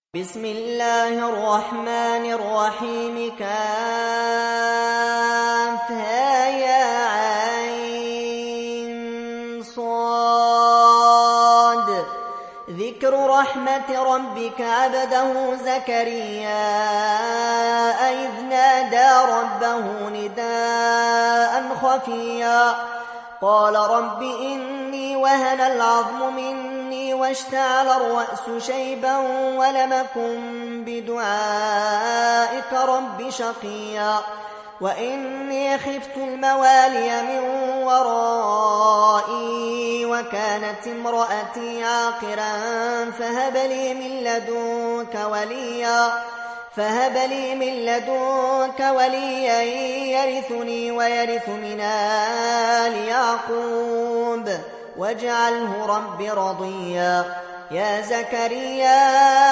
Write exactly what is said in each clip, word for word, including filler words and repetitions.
بسم الله الرحمن الرحيم كافها يا عين صاد ذكر رحمة ربك عبده زكريا إذ نادى ربه نداء خفيا قال رب إني وهن العظم مني واشتعل الرأس شيبا ولم أكن بدعائك رب شقيا وإني خفت الموالي من ورائي وكانت امرأتي عاقرا فهب لي من لدنك وليا فهب لي من لدنك وليا يرثني ويرث من آل يعقوب واجعله رب رضيا يا زكريا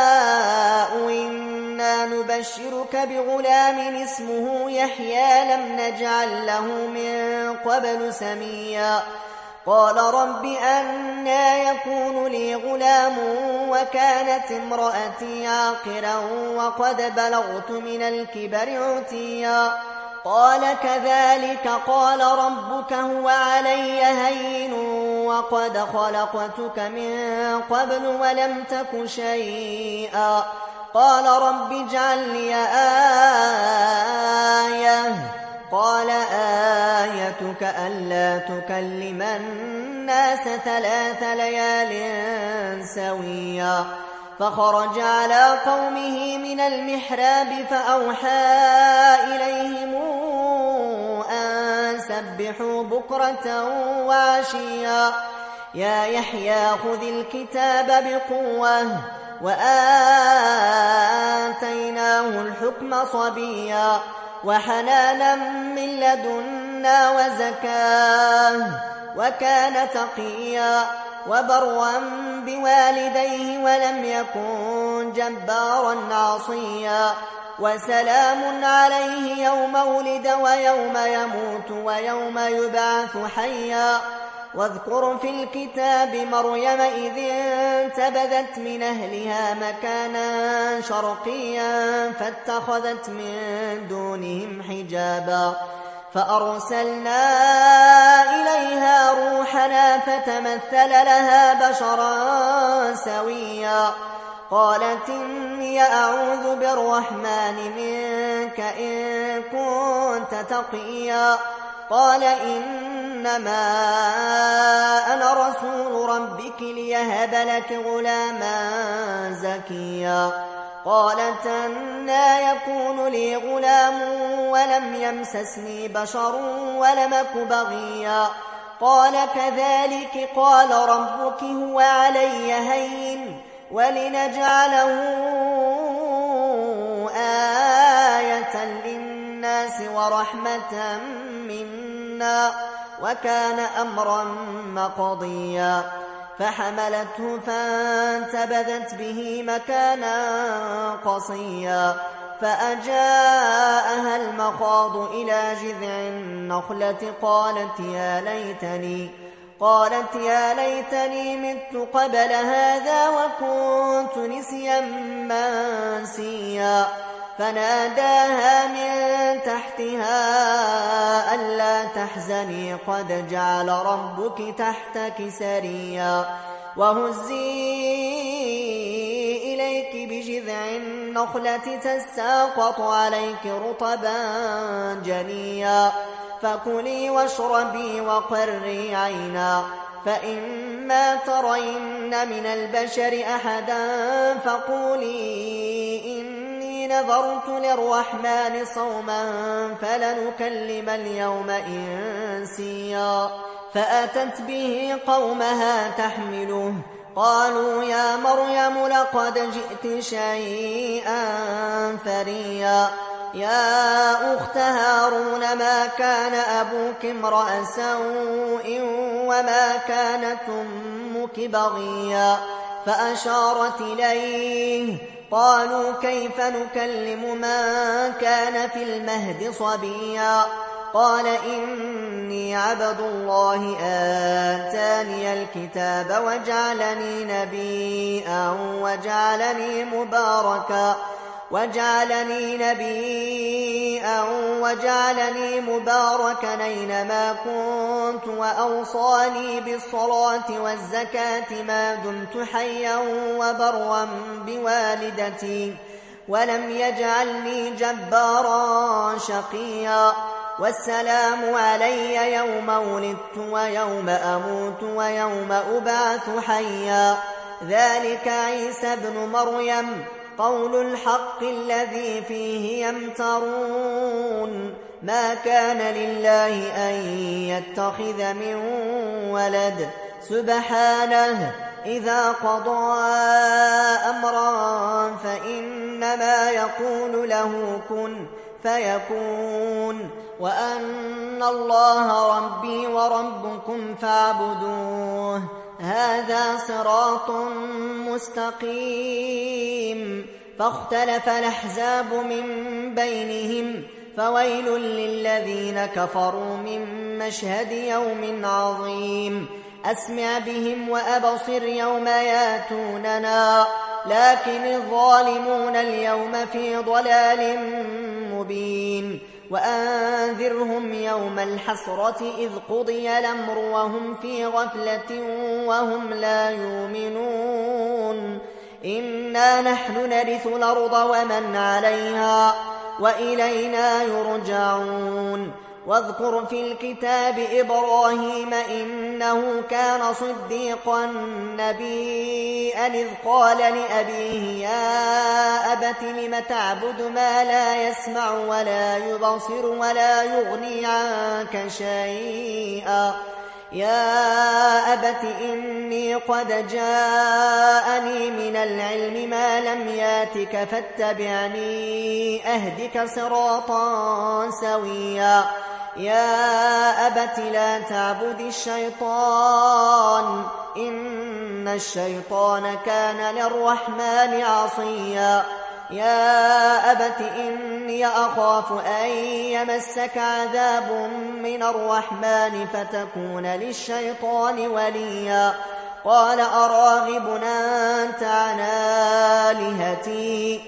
إنا نبشرك بغلام اسمه يحيى لم نجعل له من قبل سميا قال رب أنى يكون لي غلام وكانت امرأتي عاقرا وقد بلغت من الكبر عتيا قال كذلك قال ربك هو علي هين وقد خلقتك من قبل ولم تك شيئا قال رب اجعل لي آية قال آيتك ألا تكلم الناس ثلاث ليال سويا فخرج على قومه من المحراب فأوحى إليهم أن سبحوا بكرة وعشيا يا يحيى خذ الكتاب بقوة وآتيناه الحكم صبيا وحنانا من لدنا وزكاه وكان تقيا وبرا بوالديه ولم يكن جبارا عصيا وسلام عليه يوم ولد ويوم يموت ويوم يبعث حيا واذكر في الكتاب مريم إذ انتبذت من أهلها مكانا شرقيا فاتخذت من دونهم حجابا فأرسلنا إليها روحنا فتمثل لها بشرا سويا قالت إني أعوذ بالرحمن منك إن كنت تقيا قال إنما أنا رسول ربك ليهب لك غلاما زكيا قالت أنى يكون لي غلام ولم يمسسني بشر ولم أك بغيا قال كذلك قال ربك هو علي هين ولنجعله آية للناس ورحمة منا وكان أمرا مقضيا فحملته فانتبذت به مكانا قصيا فأجاءها المخاض إلى جذع النخلة قالت يا ليتني قالت يا ليتني مت قبل هذا وكنت نسيا منسيا فناداها من تحتها ألا تحزني قد جعل ربك تحتك سريا وهزي إليك بجذع النخلة تساقط عليك رطبا جنيا فكلي واشربي وقري عينا فإما ترين من البشر أحدا فقولي إني نذرت للرحمن صوما فلنكلم اليوم إنسيا فأتت به قومها تحمله قالوا يا مريم لقد جئت شيئا فريا يا أخت هارون ما كان أبوك امرأ سوء وما كانت أمك بغيا فأشارت إليه قالوا كيف نكلم من كان في المهد صبيا قال إني عبد الله آتاني الكتاب وجعلني نبيا وجعلني مباركا وجعلني نبيا وجعلني مباركا أينما كنت وأوصاني بالصلاة والزكاة ما دمت حيا وبرا بوالدتي ولم يجعلني جبارا شقيا والسلام علي يوم ولدت ويوم أموت ويوم أبعث حيا ذلك عيسى ابن مريم قول الحق الذي فيه يمترون ما كان لله أن يتخذ من ولد سبحانه إذا قضى أمرا فإنما يقول له كن فيكون وأن الله ربي وربكم فاعبدوه هذا صراط مستقيم فاختلف الأحزاب من بينهم فويل للذين كفروا من مشهد يوم عظيم أسمع بهم وأبصر يوم ياتوننا لكن الظالمون اليوم في ضلال مبين وأنذرهم يوم الحسرة إذ قضي الأمر وهم في غفلة وهم لا يؤمنون إنا نحن نرث الأرض ومن عليها وإلينا يرجعون واذكر في الكتاب إبراهيم إنه كان صديقا نبيا إذ قال لأبيه يا أبت لم تعبد ما لا يسمع ولا يبصر ولا يغني عنك شيئا يا أبت إني قد جاءني من العلم ما لم ياتك فاتبعني أهدك صراطا سويا يا أبت لا تعبد الشيطان إن الشيطان كان للرحمن عصيا يا أبت إني أخاف أن يمسك عذاب من الرحمن فتكون للشيطان وليا قال أراغب أنت عن آلهتي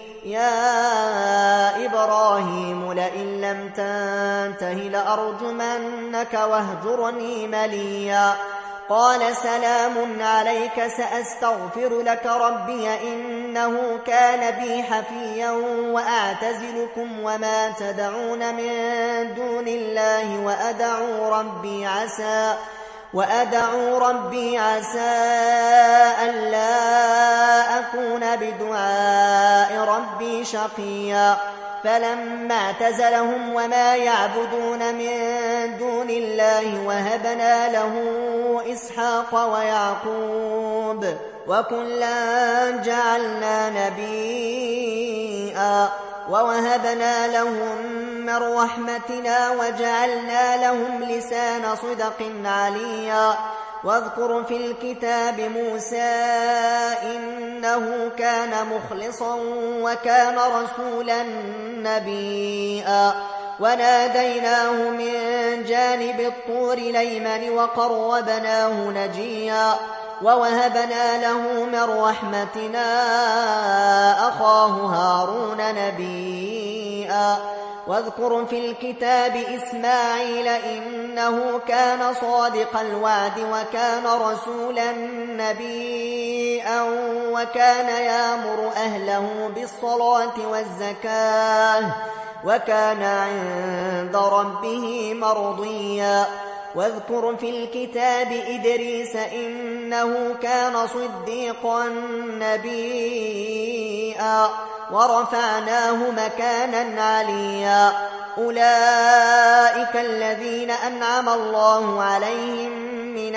يا إبراهيم لئن لم تنته لأرجمنك واهجرني مليا قال سلام عليك سأستغفر لك ربي إنه كان بي حفيا وأعتزلكم وما تدعون من دون الله وأدعو ربي عسى وأدعو ربي عسى ألا أكون بدعاء ربي شقيا فلما اعتزلهم وما يعبدون من دون الله وهبنا له إسحاق ويعقوب وكلا جعلنا نبيا ووهبنا لهم من رحمتنا وجعلنا لهم لسان صدق عليا واذكر في الكتاب موسى إنه كان مخلصا وكان رسولا نبيا وناديناه من جانب الطور الأيمن وقربناه نجيا ووهبنا له من رحمتنا أخاه هارون نبيا واذكر في الكتاب إسماعيل إنه كان صادق الوعد وكان رسولا نبيا وكان يأمر أهله بالصلاة والزكاة وكان عند ربه مرضيا واذكر في الكتاب إدريس إنه كان صديقا نبيا ورفعناه مكانا عليا أولئك الذين أنعم الله عليهم من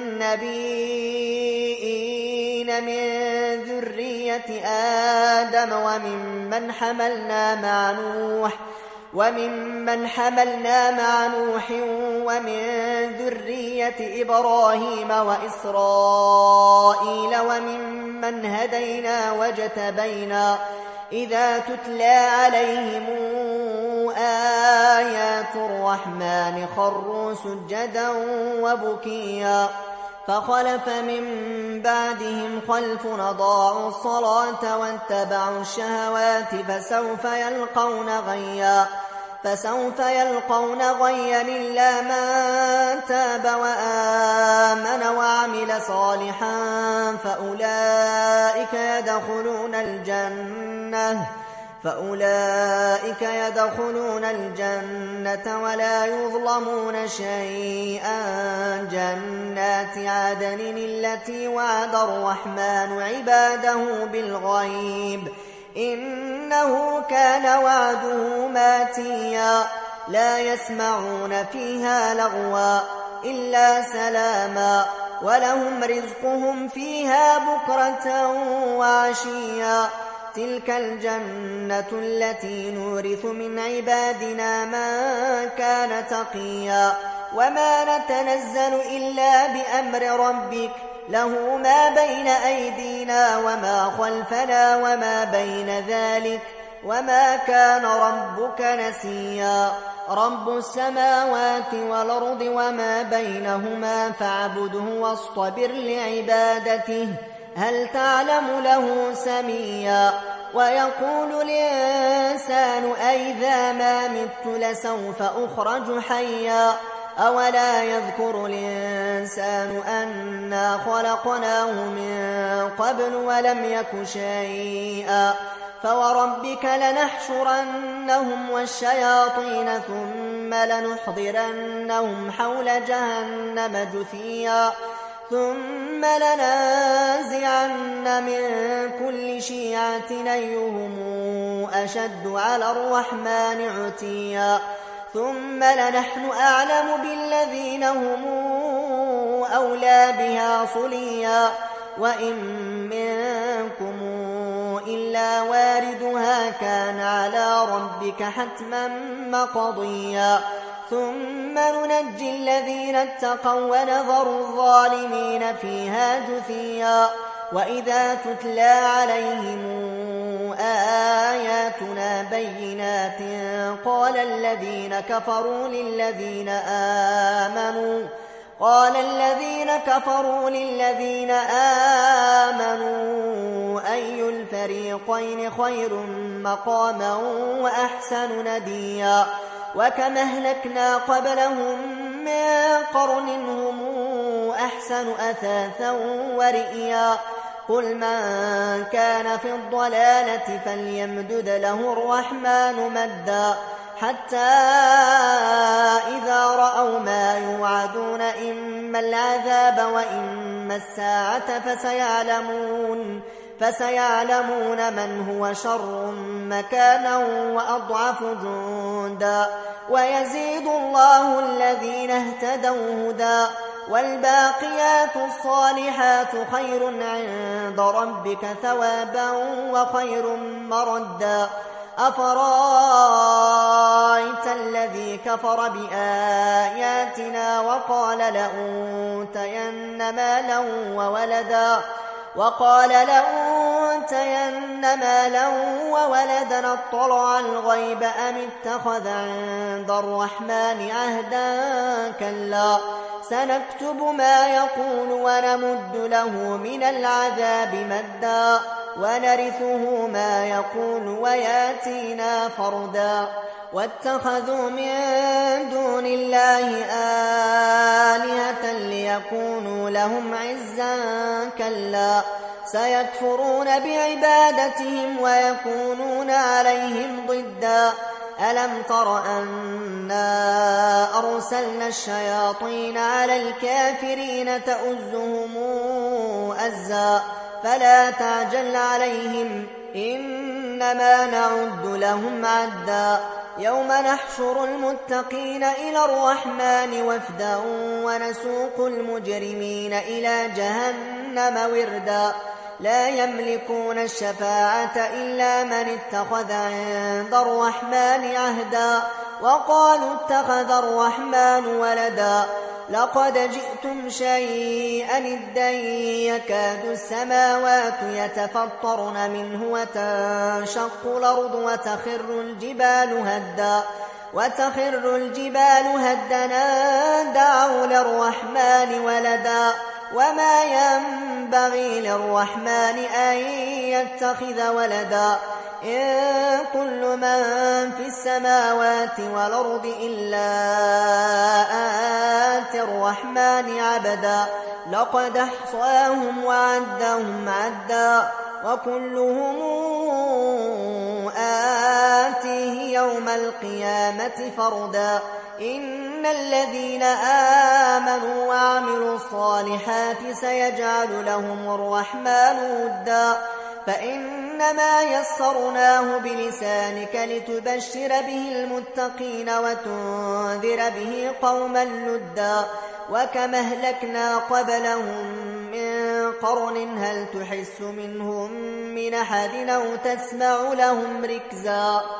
النبيين من ذرية آدم وممن حملنا مع نوح وممن حملنا مع نوح ومن ذرية إبراهيم وإسرائيل وممن هدينا واجتبينا إذا تتلى عليهم آيات الرحمن خروا سجدا وبكيا فخلف من بعدهم خلف أضاعوا الصلاة واتبعوا الشهوات فسوف يلقون غيا فسوف يلقون غيا إلا من تاب وآمن وعمل صالحا فأولئك يدخلون الجنة فأولئك يدخلون الجنة ولا يظلمون شيئا جنات عدن التي وعد الرحمن عباده بالغيب إنه كان وعده ماتيا لا يسمعون فيها لغوا إلا سلاما ولهم رزقهم فيها بكرة وعشيا تلك الجنة التي نورث من عبادنا من كان تقيا وما نتنزل إلا بأمر ربك له ما بين أيدينا وما خلفنا وما بين ذلك وما كان ربك نسيا رب السماوات والأرض وما بينهما فاعبده واصطبر لعبادته هل تعلم له سميا ويقول الإنسان أئذا ما مت لسوف أخرج حيا أولا يذكر الإنسان أنا خلقناه من قبل ولم يك شيئا فوربك لنحشرنهم والشياطين ثم لنحضرنهم حول جهنم جثيا ثم لننزعن من كل شيعة أيهم أشد على الرحمن عتيا ثم لنحن أعلم بالذين هم أولى بها صليا وإن منكم إلا واردها كان على ربك حتما مقضيا ثم ننجي الذين اتقوا ونذر الظالمين فيها جثيا وإذا تتلى عليهم آياتنا بينات قال الذين كفروا للذين آمنوا قال الذين كفروا للذين آمنوا أي الفريقين خير مقاما وأحسن نديا وكم أهلكنا قبلهم من قرن هم أحسن أثاثا ورئيا قل من كان في الضلالة فليمدد له الرحمن مدا حتى إذا رأوا ما يوعدون إما العذاب وإما الساعة فسيعلمون فسيعلمون من هو شر مكانا وأضعف جندا ويزيد الله الذين اهتدوا هدى والباقيات الصالحات خير عند ربك ثوابا وخير مردا أفرأيت الذي كفر بآياتنا وقال لأوتين مالا وولدا وقال لأوتين مالا وولدا اطلع الغيب أم اتخذ عند الرحمن عهدا كلا سنكتب ما يقول ونمد له من العذاب مدا ونرثه ما يقول وياتينا فردا واتخذوا من دون الله آلهة ليكونوا لهم عزا كلا سيكفرون بعبادتهم ويكونون عليهم ضدا ألم تر أنا أرسلنا الشياطين على الكافرين تؤزهم أزا فلا تعجل عليهم إنما نعد لهم عدا يوم نحشر المتقين إلى الرحمن وفدا ونسوق المجرمين إلى جهنم وردا لا يملكون الشفاعة إلا من اتخذ عند الرحمن عهدا وقالوا اتخذ الرحمن ولدا لقد جئتم شيئا إدا يكاد السماوات يتفطرن منه وتنشق الأرض وتخر الجبال هدا وتخر الجبال هدنا دعوا للرحمن ولدا وما ينبغي للرحمن أن يتخذ ولدا إن كل من في السماوات والأرض إلا آتي الرحمن عبدا لقد احصاهم وعدهم عدا وكلهم آتيه يوم القيامة فردا إن الذين آمنوا وعملوا الصالحات سيجعل لهم الرحمن ودا فإنما يسرناه بلسانك لتبشر به المتقين وتنذر به قوما لدا وكما أهلكنا قبلهم من قرن هل تحس منهم من أحد أو تسمع لهم ركزا